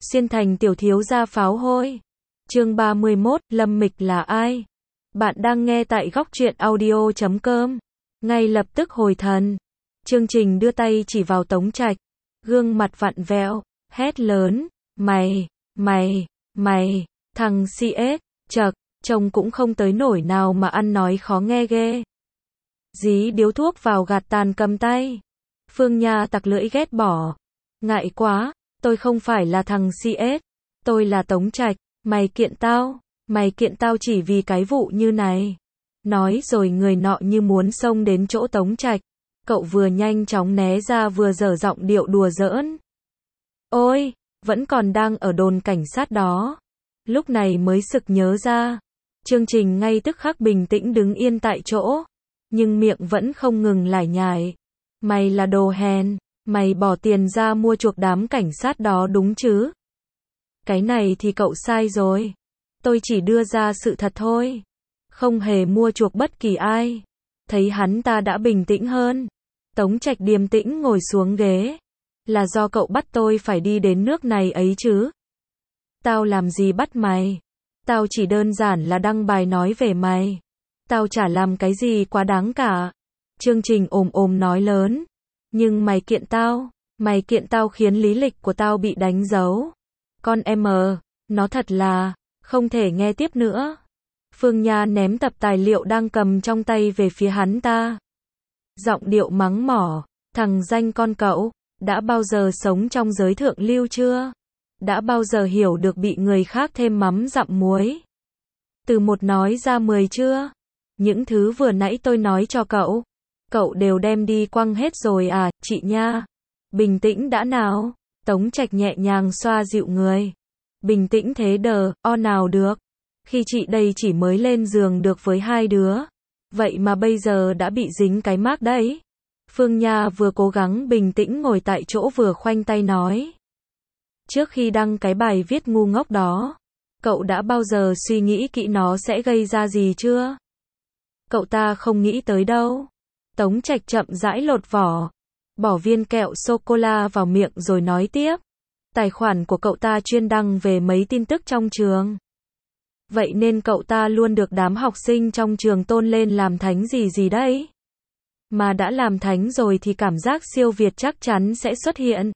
Xuyên thành tiểu thiếu gia pháo hôi. Chương 31, Lâm Mịch là ai? Bạn đang nghe tại góc truyện audio.com. Ngay lập tức hồi thần. Chương Trình đưa tay chỉ vào Tống Trạch, gương mặt vặn vẹo, hét lớn, mày, thằng CS, chậc, trông cũng không tới nổi nào mà ăn nói khó nghe ghê. Dí điếu thuốc vào gạt tàn cầm tay. Phương Nha tặc lưỡi ghét bỏ. Ngại quá, tôi không phải là thằng CS, tôi là Tống Trạch, mày kiện tao chỉ vì cái vụ như này. Nói rồi người nọ như muốn xông đến chỗ Tống Trạch, cậu vừa nhanh chóng né ra vừa dở giọng điệu đùa giỡn. Ôi, vẫn còn đang ở đồn cảnh sát đó. Lúc này mới sực nhớ ra. Chương Trình ngay tức khắc bình tĩnh đứng yên tại chỗ, nhưng miệng vẫn không ngừng lải nhải. Mày là đồ hèn, mày bỏ tiền ra mua chuộc đám cảnh sát đó đúng chứ? Cái này thì cậu sai rồi. Tôi chỉ đưa ra sự thật thôi. Không hề mua chuộc bất kỳ ai. Thấy hắn ta đã bình tĩnh hơn. Tống Trạch điềm tĩnh ngồi xuống ghế. Là do cậu bắt tôi phải đi đến nước này ấy chứ? Tao làm gì bắt mày? Tao chỉ đơn giản là đăng bài nói về mày. Tao chả làm cái gì quá đáng cả. Chương Trình ồm nói lớn. Nhưng mày kiện tao khiến lý lịch của tao bị đánh dấu. Con em nó thật là, không thể nghe tiếp nữa. Phương Nha ném tập tài liệu đang cầm trong tay về phía hắn ta. Giọng điệu mắng mỏ, thằng danh con cậu, đã bao giờ sống trong giới thượng lưu chưa? Đã bao giờ hiểu được bị người khác thêm mắm dặm muối? Từ một nói ra 10 chưa? Những thứ vừa nãy tôi nói cho cậu đều đem đi quăng hết rồi à, chị Nha? Bình tĩnh đã nào. Tống Trạch nhẹ nhàng xoa dịu người. Bình tĩnh thế nào được. Khi chị đây chỉ mới lên giường được với 2 đứa. Vậy mà bây giờ đã bị dính cái mác đấy. Phương Nha vừa cố gắng bình tĩnh ngồi tại chỗ vừa khoanh tay nói. Trước khi đăng cái bài viết ngu ngốc đó, cậu đã bao giờ suy nghĩ kỹ nó sẽ gây ra gì chưa? Cậu ta không nghĩ tới đâu. Tống Trạch chậm rãi lột vỏ, bỏ viên kẹo sô-cô-la vào miệng rồi nói tiếp. Tài khoản của cậu ta chuyên đăng về mấy tin tức trong trường. Vậy nên cậu ta luôn được đám học sinh trong trường tôn lên làm thánh gì đấy. Mà đã làm thánh rồi thì cảm giác siêu việt chắc chắn sẽ xuất hiện.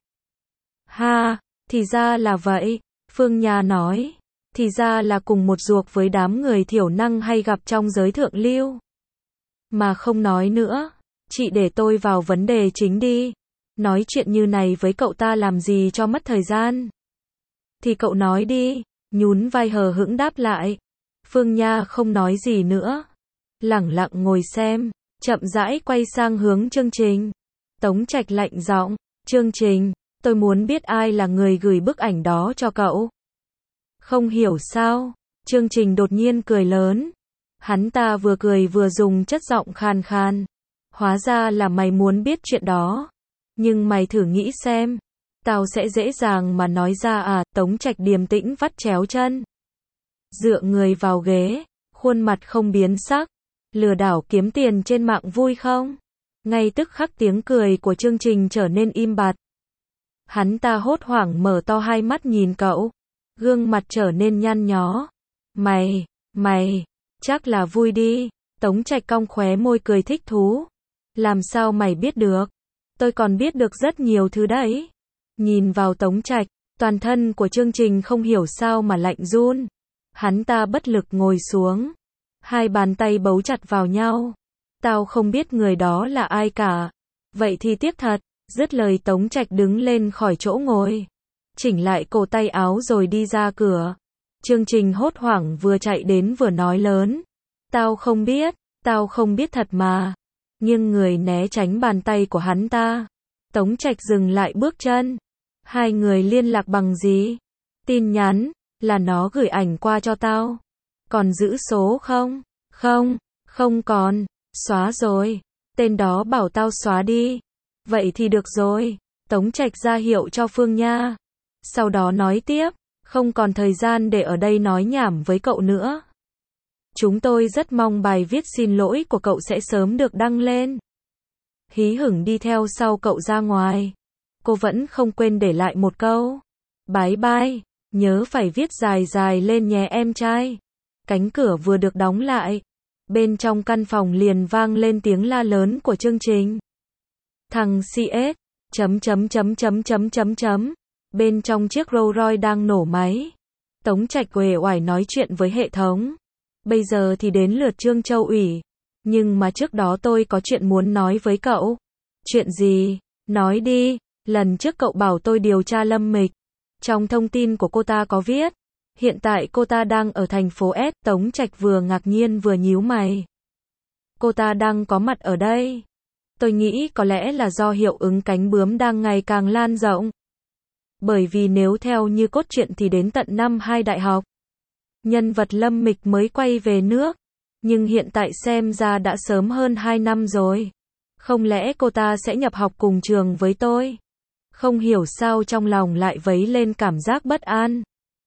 Ha, thì ra là vậy, Phương Nha nói. Thì ra là cùng một ruột với đám người thiểu năng hay gặp trong giới thượng lưu. Mà không nói nữa, chị để tôi vào vấn đề chính đi. Nói chuyện như này với cậu ta làm gì cho mất thời gian. Thì cậu nói đi, nhún vai hờ hững đáp lại. Phương Nha không nói gì nữa. Lẳng lặng ngồi xem, chậm rãi quay sang hướng Chương Trình. Tống Trạch lạnh giọng, Chương Trình, tôi muốn biết ai là người gửi bức ảnh đó cho cậu. Không hiểu sao, Chương Trình đột nhiên cười lớn. Hắn ta vừa cười vừa dùng chất giọng khàn khàn. Hóa ra là mày muốn biết chuyện đó. Nhưng mày thử nghĩ xem. Tao sẽ dễ dàng mà nói ra à? Tống Trạch điềm tĩnh vắt chéo chân, dựa người vào ghế, khuôn mặt không biến sắc. Lừa đảo kiếm tiền trên mạng vui không? Ngay tức khắc tiếng cười của Chương Trình trở nên im bặt. Hắn ta hốt hoảng mở to hai mắt nhìn cậu. Gương mặt trở nên nhăn nhó. Mày, chắc là vui đi. Tống Trạch cong khóe môi cười thích thú. Làm sao mày biết được? Tôi còn biết được rất nhiều thứ đấy. Nhìn vào Tống Trạch, toàn thân của Chương Trình không hiểu sao mà lạnh run. Hắn ta bất lực ngồi xuống. Hai bàn tay bấu chặt vào nhau. Tao không biết người đó là ai cả. Vậy thì tiếc thật. Dứt lời Tống Trạch đứng lên khỏi chỗ ngồi. Chỉnh lại cổ tay áo rồi đi ra cửa. Chương Trình hốt hoảng vừa chạy đến vừa nói lớn. Tao không biết thật mà. Nhưng người né tránh bàn tay của hắn ta. Tống Trạch dừng lại bước chân. Hai người liên lạc bằng gì? Tin nhắn, là nó gửi ảnh qua cho tao. Còn giữ số không? Không còn, xóa rồi. Tên đó bảo tao xóa đi. Vậy thì được rồi. Tống Trạch ra hiệu cho Phương Nha. Sau đó nói tiếp, không còn thời gian để ở đây nói nhảm với cậu nữa. Chúng tôi rất mong bài viết xin lỗi của cậu sẽ sớm được đăng lên. Hí hửng đi theo sau cậu ra ngoài. Cô vẫn không quên để lại một câu. Bye bye, nhớ phải viết dài dài lên nhé em trai. Cánh cửa vừa được đóng lại, bên trong căn phòng liền vang lên tiếng la lớn của chương trình. Thằng CS, bên trong chiếc Rolls Royce đang nổ máy. Tống Trạch uể oải nói chuyện với hệ thống. Bây giờ thì đến lượt Trương Châu Ủy. Nhưng mà trước đó tôi có chuyện muốn nói với cậu. Chuyện gì? Nói đi. Lần trước cậu bảo tôi điều tra Lâm Mịch. Trong thông tin của cô ta có viết. Hiện tại cô ta đang ở thành phố S. Tống Trạch vừa ngạc nhiên vừa nhíu mày. Cô ta đang có mặt ở đây. Tôi nghĩ có lẽ là do hiệu ứng cánh bướm đang ngày càng lan rộng. Bởi vì nếu theo như cốt truyện thì đến tận năm 2 đại học, nhân vật Lâm Mịch mới quay về nước. Nhưng hiện tại xem ra đã sớm hơn 2 năm rồi. Không lẽ cô ta sẽ nhập học cùng trường với tôi? Không hiểu sao trong lòng lại vấy lên cảm giác bất an.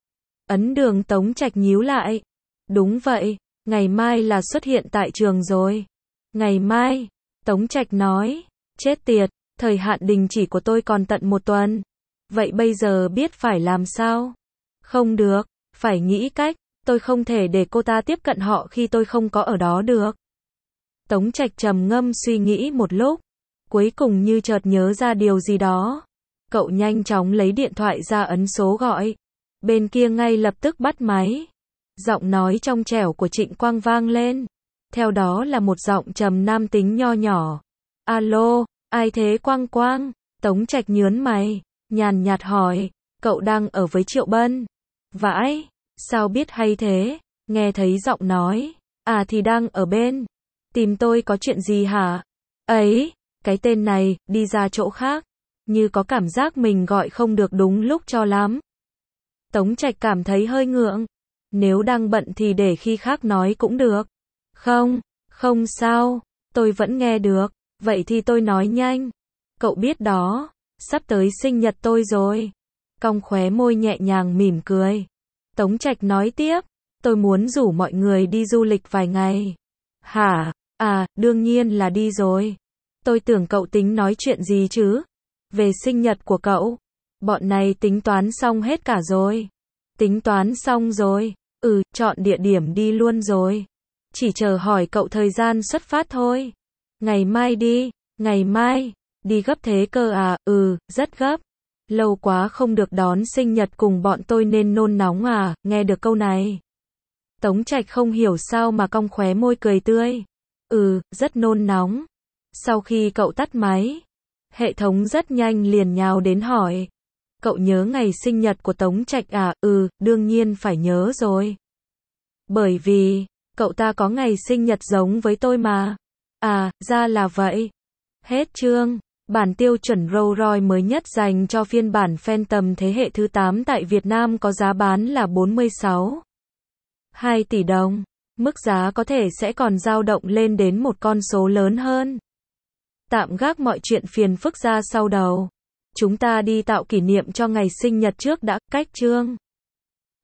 Ấn Đường Tống Trạch nhíu lại. Đúng vậy, ngày mai là xuất hiện tại trường rồi. Ngày mai, Tống Trạch nói. Chết tiệt, thời hạn đình chỉ của tôi còn tận 1 tuần. Vậy bây giờ biết phải làm sao? Không được, phải nghĩ cách. Tôi không thể để cô ta tiếp cận họ khi tôi không có ở đó được. Tống Trạch trầm ngâm suy nghĩ một lúc. Cuối cùng như chợt nhớ ra điều gì đó. Cậu nhanh chóng lấy điện thoại ra ấn số gọi. Bên kia ngay lập tức bắt máy. Giọng nói trong trẻo của Trịnh Quang vang lên. Theo đó là một giọng trầm nam tính nho nhỏ. Alo, ai thế Quang Quang? Tống Trạch nhớn mày, nhàn nhạt hỏi. Cậu đang ở với Triệu Bân? Vãi, sao biết hay thế? Nghe thấy giọng nói. À thì đang ở bên. Tìm tôi có chuyện gì hả? Ấy, cái tên này, đi ra chỗ khác. Như có cảm giác mình gọi không được đúng lúc cho lắm. Tống Trạch cảm thấy hơi ngượng. Nếu đang bận thì để khi khác nói cũng được. Không, không sao, tôi vẫn nghe được. Vậy thì tôi nói nhanh. Cậu biết đó, sắp tới sinh nhật tôi rồi. Cong khóe môi nhẹ nhàng mỉm cười. Tống Trạch nói tiếp, tôi muốn rủ mọi người đi du lịch vài ngày. Hả? À, đương nhiên là đi rồi. Tôi tưởng cậu tính nói chuyện gì chứ? Về sinh nhật của cậu. Bọn này tính toán xong hết cả rồi. Tính toán xong rồi. Chọn địa điểm đi luôn rồi. Chỉ chờ hỏi cậu thời gian xuất phát thôi. Ngày mai đi. Ngày mai. Đi gấp thế cơ à? Rất gấp. Lâu quá không được đón sinh nhật cùng bọn tôi nên nôn nóng à? Nghe được câu này. Tống Trạch không hiểu sao mà cong khóe môi cười tươi. Rất nôn nóng. Sau khi cậu tắt máy, hệ thống rất nhanh liền nhào đến hỏi. Cậu nhớ ngày sinh nhật của Tống Trạch à? Đương nhiên phải nhớ rồi. Bởi vì, cậu ta có ngày sinh nhật giống với tôi mà. À, ra là vậy. Hết chương. Bản tiêu chuẩn Rolls Royce mới nhất dành cho phiên bản Phantom thế hệ thứ 8 tại Việt Nam có giá bán là 46,2 tỷ đồng. Mức giá có thể sẽ còn dao động lên đến một con số lớn hơn. Tạm gác mọi chuyện phiền phức ra sau đầu. Chúng ta đi tạo kỷ niệm cho ngày sinh nhật trước đã. Cách chương.